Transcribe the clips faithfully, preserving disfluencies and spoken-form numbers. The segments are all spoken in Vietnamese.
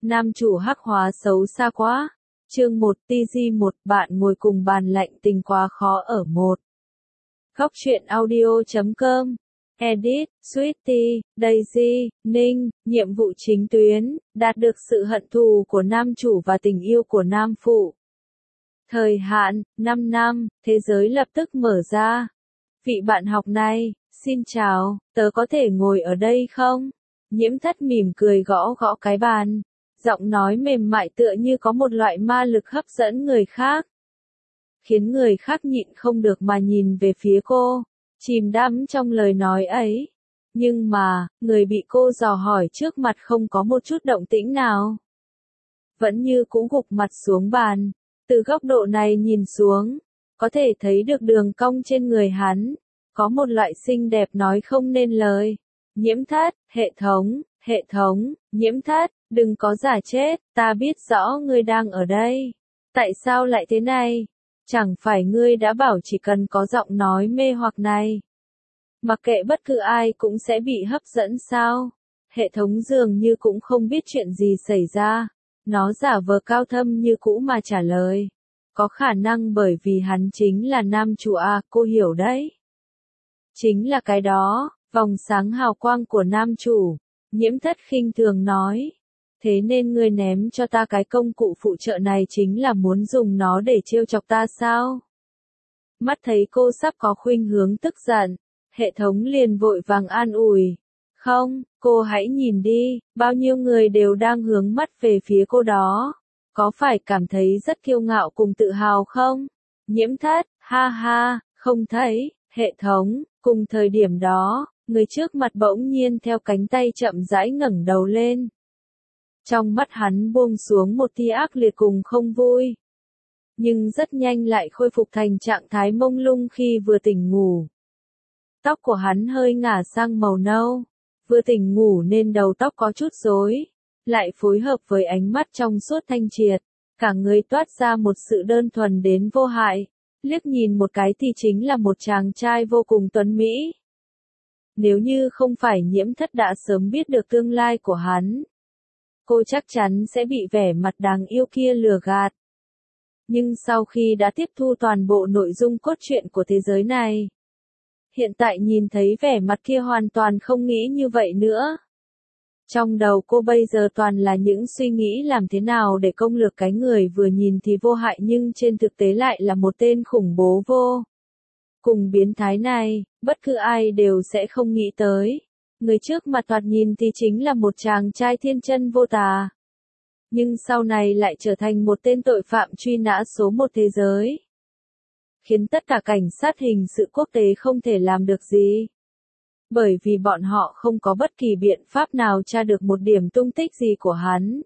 Nam chủ hắc hóa xấu xa quá. Chương một T G một bạn ngồi cùng bàn lạnh tình quá khó ở một. Góc truyện audio chấm com. Edit, Sweetie, Daisy, Ninh, nhiệm vụ chính tuyến, đạt được sự hận thù của nam chủ và tình yêu của nam phụ. Thời hạn, năm năm, thế giới lập tức mở ra. Vị bạn học này, xin chào, tớ có thể ngồi ở đây không? Nhiễm Thất mỉm cười gõ gõ cái bàn. Giọng nói mềm mại tựa như có một loại ma lực hấp dẫn người khác. Khiến người khác nhịn không được mà nhìn về phía cô, chìm đắm trong lời nói ấy. Nhưng mà, người bị cô dò hỏi trước mặt không có một chút động tĩnh nào. Vẫn như cũ gục mặt xuống bàn. Từ góc độ này nhìn xuống, có thể thấy được đường cong trên người hắn. Có một loại xinh đẹp nói không nên lời. Nhiễm Thất, hệ thống, hệ thống, Nhiễm Thất, đừng có giả chết, ta biết rõ ngươi đang ở đây. Tại sao lại thế này? Chẳng phải ngươi đã bảo chỉ cần có giọng nói mê hoặc này. Mặc kệ bất cứ ai cũng sẽ bị hấp dẫn sao? Hệ thống dường như cũng không biết chuyện gì xảy ra. Nó giả vờ cao thâm như cũ mà trả lời. Có khả năng bởi vì hắn chính là nam chủ à, cô hiểu đấy. Chính là cái đó, vòng sáng hào quang của nam chủ. Nhiễm Thất khinh thường nói. Thế nên ngươi ném cho ta cái công cụ phụ trợ này chính là muốn dùng nó để trêu chọc ta sao? Mắt thấy cô sắp có khuynh hướng tức giận, hệ thống liền vội vàng an ủi. Không, cô hãy nhìn đi, bao nhiêu người đều đang hướng mắt về phía cô đó. Có phải cảm thấy rất kiêu ngạo cùng tự hào không? Nhiễm Thất, ha ha, không thấy, hệ thống, cùng thời điểm đó, người trước mặt bỗng nhiên theo cánh tay chậm rãi ngẩng đầu lên. Trong mắt hắn buông xuống một tia ác liệt cùng không vui. Nhưng rất nhanh lại khôi phục thành trạng thái mông lung khi vừa tỉnh ngủ. Tóc của hắn hơi ngả sang màu nâu. Vừa tỉnh ngủ nên đầu tóc có chút rối. Lại phối hợp với ánh mắt trong suốt thanh triệt. Cả người toát ra một sự đơn thuần đến vô hại. Liếc nhìn một cái thì chính là một chàng trai vô cùng tuấn mỹ. Nếu như không phải Nhiễm Thất đã sớm biết được tương lai của hắn, cô chắc chắn sẽ bị vẻ mặt đáng yêu kia lừa gạt. Nhưng sau khi đã tiếp thu toàn bộ nội dung cốt truyện của thế giới này, hiện tại nhìn thấy vẻ mặt kia hoàn toàn không nghĩ như vậy nữa. Trong đầu cô bây giờ toàn là những suy nghĩ làm thế nào để công lược cái người vừa nhìn thì vô hại nhưng trên thực tế lại là một tên khủng bố vô cùng biến thái này, bất cứ ai đều sẽ không nghĩ tới. Người trước mặt thoạt nhìn thì chính là một chàng trai thiên chân vô tà. Nhưng sau này lại trở thành một tên tội phạm truy nã số một thế giới. Khiến tất cả cảnh sát hình sự quốc tế không thể làm được gì. Bởi vì bọn họ không có bất kỳ biện pháp nào tra được một điểm tung tích gì của hắn.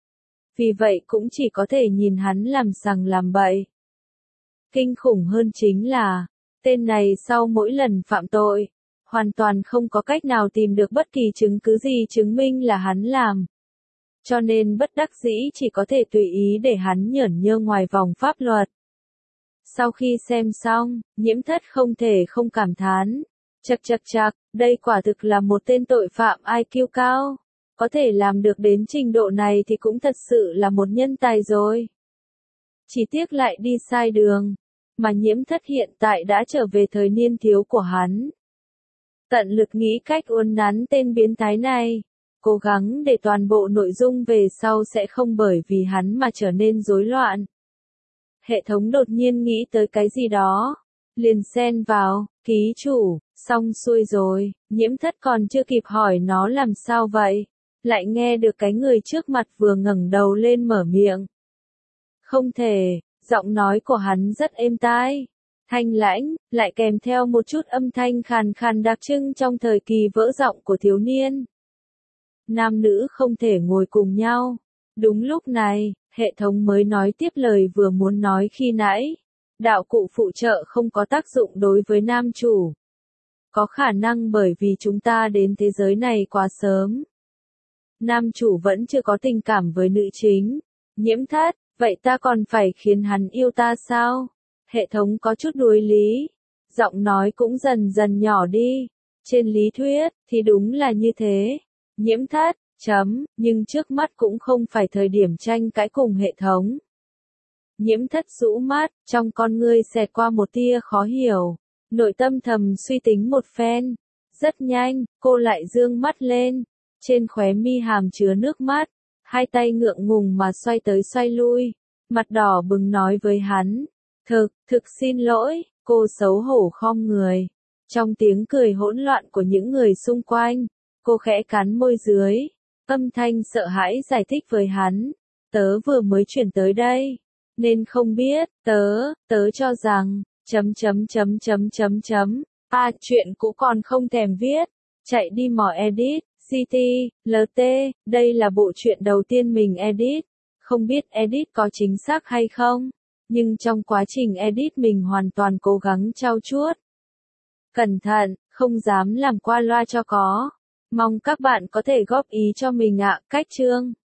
Vì vậy cũng chỉ có thể nhìn hắn làm sằng làm bậy. Kinh khủng hơn chính là, tên này sau mỗi lần phạm tội, hoàn toàn không có cách nào tìm được bất kỳ chứng cứ gì chứng minh là hắn làm. Cho nên bất đắc dĩ chỉ có thể tùy ý để hắn nhởn nhơ ngoài vòng pháp luật. Sau khi xem xong, Nhiễm Thất không thể không cảm thán. Chậc chậc chậc, đây quả thực là một tên tội phạm I Q cao. Có thể làm được đến trình độ này thì cũng thật sự là một nhân tài rồi. Chỉ tiếc lại đi sai đường. Mà Nhiễm Thất hiện tại đã trở về thời niên thiếu của hắn. Tận lực nghĩ cách uốn nắn tên biến thái này. Cố gắng để toàn bộ nội dung về sau sẽ không bởi vì hắn mà trở nên rối loạn. Hệ thống đột nhiên nghĩ tới cái gì đó. Liền xen vào, ký chủ, xong xuôi rồi, Nhiễm Thất còn chưa kịp hỏi nó làm sao vậy. Lại nghe được cái người trước mặt vừa ngẩng đầu lên mở miệng. Không thể, giọng nói của hắn rất êm tai. Thanh lãnh, lại kèm theo một chút âm thanh khàn khàn đặc trưng trong thời kỳ vỡ giọng của thiếu niên. Nam nữ không thể ngồi cùng nhau. Đúng lúc này, hệ thống mới nói tiếp lời vừa muốn nói khi nãy. Đạo cụ phụ trợ không có tác dụng đối với nam chủ. Có khả năng bởi vì chúng ta đến thế giới này quá sớm. Nam chủ vẫn chưa có tình cảm với nữ chính. Nhiễm Thất, vậy ta còn phải khiến hắn yêu ta sao? Hệ thống có chút đối lý. Giọng nói cũng dần dần nhỏ đi. Trên lý thuyết, thì đúng là như thế. Nhiễm Thất, Chấm, nhưng trước mắt cũng không phải thời điểm tranh cãi cùng hệ thống. Nhiễm thất rũ mắt, trong con ngươi xẹt qua một tia khó hiểu. Nội tâm thầm suy tính một phen. Rất nhanh, cô lại dương mắt lên. Trên khóe mi hàm chứa nước mắt. Hai tay ngượng ngùng mà xoay tới xoay lui. Mặt đỏ bừng nói với hắn. Thực, thực xin lỗi, cô xấu hổ khom người. Trong tiếng cười hỗn loạn của những người xung quanh, cô khẽ cắn môi dưới. Âm thanh sợ hãi giải thích với hắn. Tớ vừa mới chuyển tới đây. Nên không biết, tớ, tớ cho rằng, chấm chấm chấm chấm chấm chấm, à chuyện cũ còn không thèm viết, chạy đi mò edit, xê tê, lờ tê, đây là bộ truyện đầu tiên mình edit, không biết edit có chính xác hay không, nhưng trong quá trình edit mình hoàn toàn cố gắng trau chuốt. Cẩn thận, không dám làm qua loa cho có. Mong các bạn có thể góp ý cho mình ạ. Cách chương